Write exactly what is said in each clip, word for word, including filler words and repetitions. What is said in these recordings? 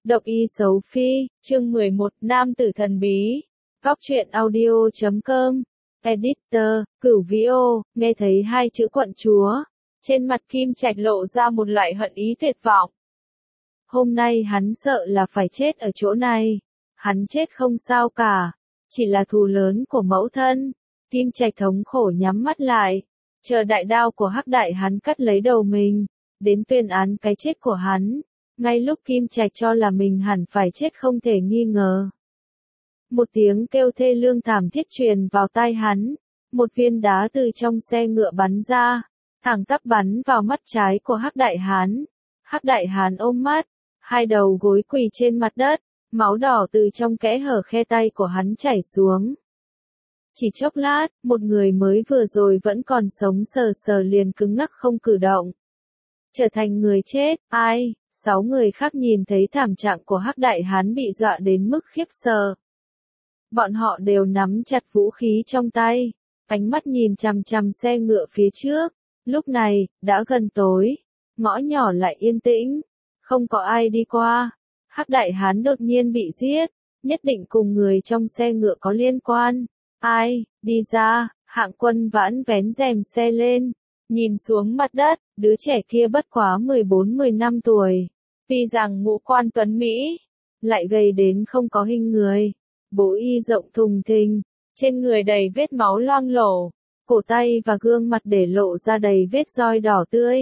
Độc y xấu phi, chương mười một, nam tử thần bí. Góc truyện audio chấm com. Editor, Cửu Vĩ Ô, nghe thấy hai chữ quận chúa. Trên mặt Kim Trạch lộ ra một loại hận ý tuyệt vọng. Hôm nay hắn sợ là phải chết ở chỗ này. Hắn chết không sao cả. Chỉ là thù lớn của mẫu thân. Kim Trạch thống khổ nhắm mắt lại. Chờ đại đao của Hắc Đại hắn cắt lấy đầu mình. Đến tuyên án cái chết của hắn. Ngay lúc Kim Trạch cho là mình hẳn phải chết không thể nghi ngờ. Một tiếng kêu thê lương thảm thiết truyền vào tai hắn. Một viên đá từ trong xe ngựa bắn ra. Thẳng tắp bắn vào mắt trái của Hắc Đại Hán. Hắc Đại Hán ôm mắt. Hai đầu gối quỳ trên mặt đất. Máu đỏ từ trong kẽ hở khe tay của hắn chảy xuống. Chỉ chốc lát, một người mới vừa rồi vẫn còn sống sờ sờ liền cứng ngắc không cử động. Trở thành người chết, ai? Sáu người khác nhìn thấy thảm trạng của Hắc Đại Hán bị dọa đến mức khiếp sợ. Bọn họ đều nắm chặt vũ khí trong tay, ánh mắt nhìn chằm chằm xe ngựa phía trước. Lúc này, đã gần tối, ngõ nhỏ lại yên tĩnh, không có ai đi qua. Hắc Đại Hán đột nhiên bị giết, nhất định cùng người trong xe ngựa có liên quan. Ai, đi ra, Hạng Quân Vãn vén rèm xe lên, nhìn xuống mặt đất, đứa trẻ kia bất quá mười bốn mười lăm tuổi. Tuy rằng ngũ quan tuấn Mỹ, lại gầy đến không có hình người. Bố y rộng thùng thình, trên người đầy vết máu loang lổ, cổ tay và gương mặt để lộ ra đầy vết roi đỏ tươi.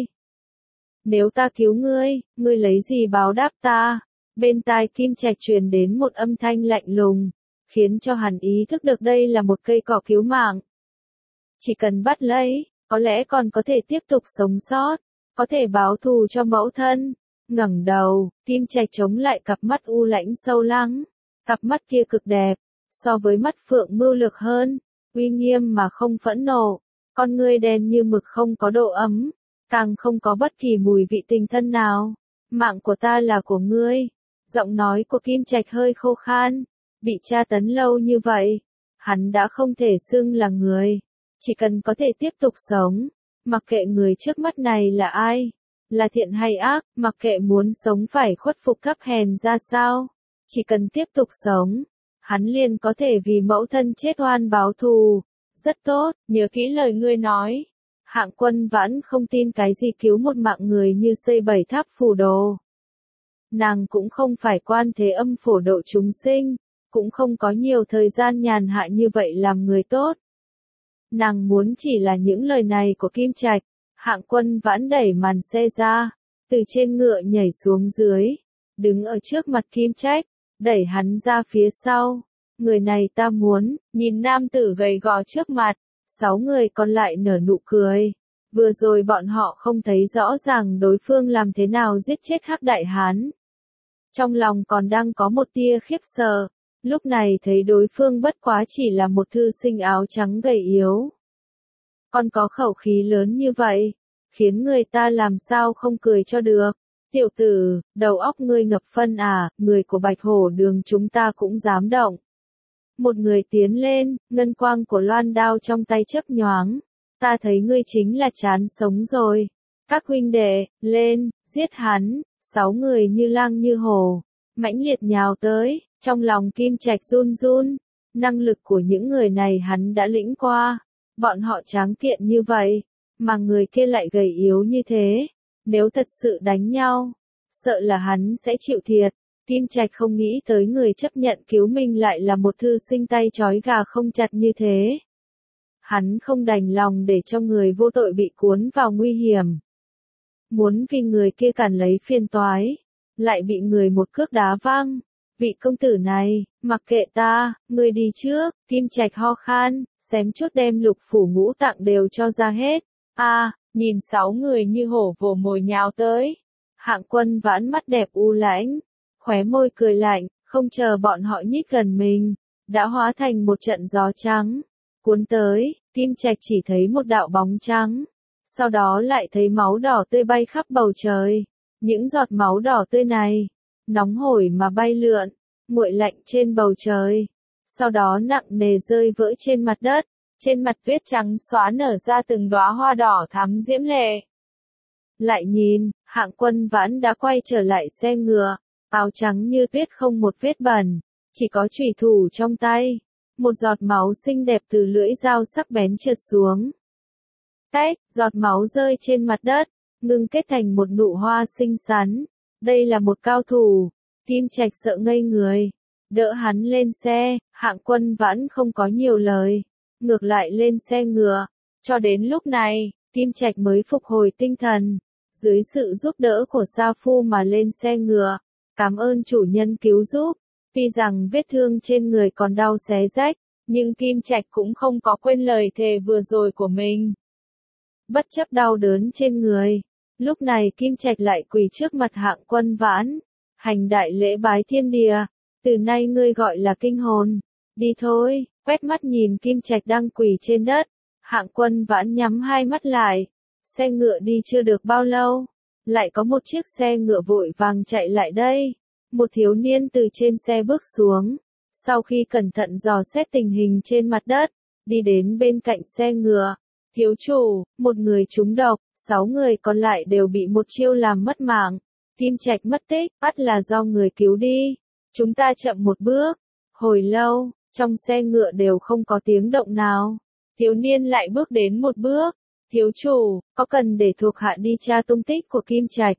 Nếu ta cứu ngươi, ngươi lấy gì báo đáp ta? Bên tai Kim Trạch truyền đến một âm thanh lạnh lùng, khiến cho hắn ý thức được đây là một cây cỏ cứu mạng. Chỉ cần bắt lấy, có lẽ còn có thể tiếp tục sống sót, có thể báo thù cho mẫu thân. Ngẩng đầu, Kim Trạch chống lại cặp mắt u lãnh sâu lắng. Cặp mắt kia cực đẹp, so với mắt phượng mưu lược hơn, uy nghiêm mà không phẫn nộ, con ngươi đen như mực không có độ ấm, càng không có bất kỳ mùi vị tình thân nào. Mạng của ta là của ngươi. Giọng nói của Kim Trạch hơi khô khan, bị tra tấn lâu như vậy, hắn đã không thể xưng là người, chỉ cần có thể tiếp tục sống, mặc kệ người trước mắt này là ai, là thiện hay ác, mặc kệ muốn sống phải khuất phục thấp hèn ra sao. Chỉ cần tiếp tục sống, hắn liền có thể vì mẫu thân chết oan báo thù. Rất tốt, nhớ kỹ lời ngươi nói. Hạng Quân Vãn không tin cái gì cứu một mạng người như xây bảy tháp phù đồ. Nàng cũng không phải quan thế âm phổ độ chúng sinh, cũng không có nhiều thời gian nhàn hạ như vậy làm người tốt. Nàng muốn chỉ là những lời này của Kim Trạch. Hạng Quân Vãn đẩy màn xe ra, từ trên ngựa nhảy xuống dưới, đứng ở trước mặt Kim Trạch. Đẩy hắn ra phía sau. Người này ta muốn, nhìn nam tử gầy gò trước mặt. Sáu người còn lại nở nụ cười. Vừa rồi bọn họ không thấy rõ ràng đối phương làm thế nào giết chết Hắc Đại Hán. Trong lòng còn đang có một tia khiếp sợ. Lúc này thấy đối phương bất quá chỉ là một thư sinh áo trắng gầy yếu. Còn có khẩu khí lớn như vậy, khiến người ta làm sao không cười cho được. Tiểu tử, đầu óc ngươi ngập phân à, người của Bạch Hổ Đường chúng ta cũng dám động. Một người tiến lên, ngân quang của loan đao trong tay chớp nhoáng. Ta thấy ngươi chính là chán sống rồi. Các huynh đệ, lên, giết hắn. Sáu người như lang như hổ, mãnh liệt nhào tới, trong lòng Kim Trạch run run. Năng lực của những người này hắn đã lĩnh qua. Bọn họ tráng kiện như vậy, mà người kia lại gầy yếu như thế. Nếu thật sự đánh nhau, sợ là hắn sẽ chịu thiệt. Kim Trạch không nghĩ tới người chấp nhận cứu mình lại là một thư sinh tay trói gà không chặt như thế. Hắn không đành lòng để cho người vô tội bị cuốn vào nguy hiểm. Muốn vì người kia cản lấy phiền toái, lại bị người một cước đá văng. Vị công tử này, mặc kệ ta, ngươi đi trước. Kim Trạch ho khan, xém chút đem lục phủ ngũ tạng đều cho ra hết. A. À, nhìn sáu người như hổ vồ mồi nhào tới. Hạng Quân Vãn mắt đẹp u lãnh, khóe môi cười lạnh, không chờ bọn họ nhích gần mình, đã hóa thành một trận gió trắng, cuốn tới. Kim Trạch chỉ thấy một đạo bóng trắng, sau đó lại thấy máu đỏ tươi bay khắp bầu trời. Những giọt máu đỏ tươi này, nóng hổi mà bay lượn, nguội lạnh trên bầu trời, sau đó nặng nề rơi vỡ trên mặt đất. Trên mặt tuyết trắng xóa nở ra từng đóa hoa đỏ thắm diễm lệ. Lại nhìn, Hạng Quân Vãn đã quay trở lại xe ngựa, áo trắng như tuyết không một vết bẩn, chỉ có chùy thủ trong tay. Một giọt máu xinh đẹp từ lưỡi dao sắc bén trượt xuống. Tách, giọt máu rơi trên mặt đất, ngưng kết thành một nụ hoa xinh xắn. Đây là một cao thủ. Kim Trạch sợ ngây người. Đỡ hắn lên xe, Hạng Quân Vãn không có nhiều lời. Ngược lại lên xe ngựa. Cho đến lúc này, Kim Trạch mới phục hồi tinh thần. Dưới sự giúp đỡ của Sa Phu mà lên xe ngựa. Cảm ơn chủ nhân cứu giúp. Tuy rằng vết thương trên người còn đau xé rách, nhưng Kim Trạch cũng không có quên lời thề vừa rồi của mình. Bất chấp đau đớn trên người, lúc này Kim Trạch lại quỳ trước mặt Hạng Quân Vãn, hành đại lễ bái thiên địa, từ nay ngươi gọi là kinh hồn, đi thôi. Quét mắt nhìn Kim Trạch đang quỳ trên đất, Hạng Quân Vãn nhắm hai mắt lại. Xe ngựa đi chưa được bao lâu, lại có một chiếc xe ngựa vội vàng chạy lại đây. Một thiếu niên từ trên xe bước xuống, sau khi cẩn thận dò xét tình hình trên mặt đất, đi đến bên cạnh xe ngựa. Thiếu chủ, một người trúng độc, sáu người còn lại đều bị một chiêu làm mất mạng. Kim Trạch mất tích, ắt là do người cứu đi. Chúng ta chậm một bước. Hồi lâu, trong xe ngựa đều không có tiếng động nào. Thiếu niên lại bước đến một bước. Thiếu chủ, có cần để thuộc hạ đi tra tung tích của Kim Trạch?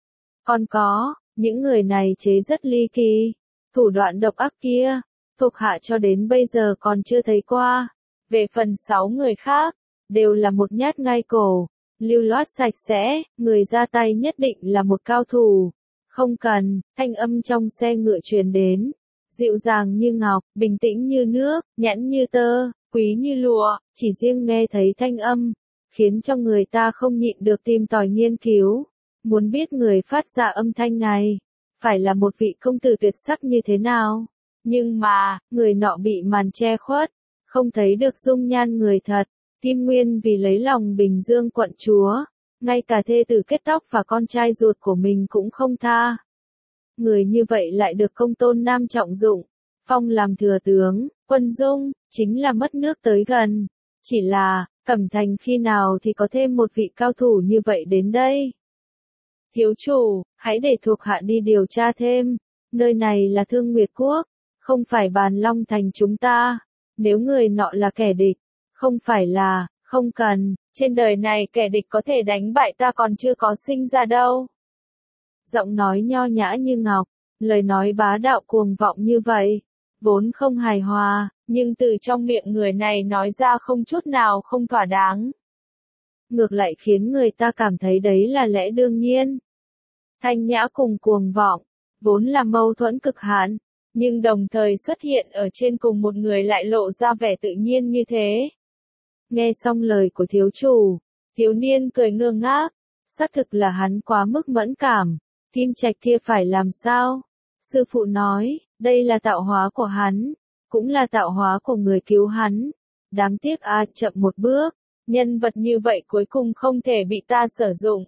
Còn có. Những người này chế rất ly kỳ, thủ đoạn độc ác kia, thuộc hạ cho đến bây giờ còn chưa thấy qua. Về phần sáu người khác, đều là một nhát ngay cổ, lưu loát sạch sẽ, người ra tay nhất định là một cao thủ. Không cần, thanh âm trong xe ngựa truyền đến, dịu dàng như ngọc, bình tĩnh như nước, nhẵn như tơ, quý như lụa, chỉ riêng nghe thấy thanh âm, khiến cho người ta không nhịn được tìm tòi nghiên cứu. Muốn biết người phát ra âm thanh này, phải là một vị công tử tuyệt sắc như thế nào. Nhưng mà, người nọ bị màn che khuất, không thấy được dung nhan người thật. Kim Nguyên vì lấy lòng Bình Dương quận chúa, ngay cả thê tử kết tóc và con trai ruột của mình cũng không tha. Người như vậy lại được công tôn nam trọng dụng, phong làm thừa tướng, quân dung, chính là mất nước tới gần. Chỉ là, Cẩm Thành khi nào thì có thêm một vị cao thủ như vậy đến đây? Thiếu chủ, hãy để thuộc hạ đi điều tra thêm. Nơi này là Thương Nguyệt Quốc, không phải Bàn Long Thành chúng ta. Nếu người nọ là kẻ địch, không phải là, không cần, trên đời này kẻ địch có thể đánh bại ta còn chưa có sinh ra đâu. Giọng nói nho nhã như ngọc, lời nói bá đạo cuồng vọng như vậy, vốn không hài hòa, nhưng từ trong miệng người này nói ra không chút nào không thỏa đáng. Ngược lại khiến người ta cảm thấy đấy là lẽ đương nhiên. Thanh nhã cùng cuồng vọng, vốn là mâu thuẫn cực hạn, nhưng đồng thời xuất hiện ở trên cùng một người lại lộ ra vẻ tự nhiên như thế. Nghe xong lời của thiếu chủ, thiếu niên cười ngơ ngác, xác thực là hắn quá mức mẫn cảm. Kim Trạch kia phải làm sao? Sư phụ nói, đây là tạo hóa của hắn, cũng là tạo hóa của người cứu hắn. Đáng tiếc a, chậm một bước, nhân vật như vậy cuối cùng không thể bị ta sử dụng.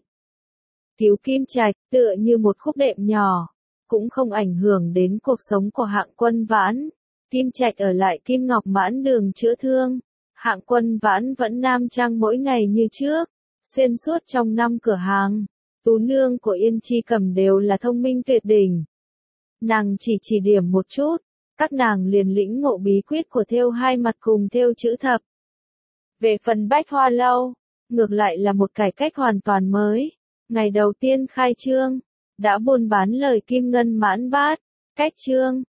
Cứu Kim Trạch, tựa như một khúc đệm nhỏ, cũng không ảnh hưởng đến cuộc sống của Hạng Quân Vãn. Kim Trạch ở lại Kim Ngọc Mãn Đường chữa thương. Hạng Quân Vãn vẫn nam trang mỗi ngày như trước, xuyên suốt trong năm cửa hàng. Tú nương của Yên Chi Cầm đều là thông minh tuyệt đỉnh. Nàng chỉ chỉ điểm một chút, các nàng liền lĩnh ngộ bí quyết của thêu hai mặt cùng thêu chữ thập. Về phần Bách Hoa Lâu, ngược lại là một cải cách hoàn toàn mới. Ngày đầu tiên khai trương, đã buôn bán lời kim ngân mãn bát, cách trương,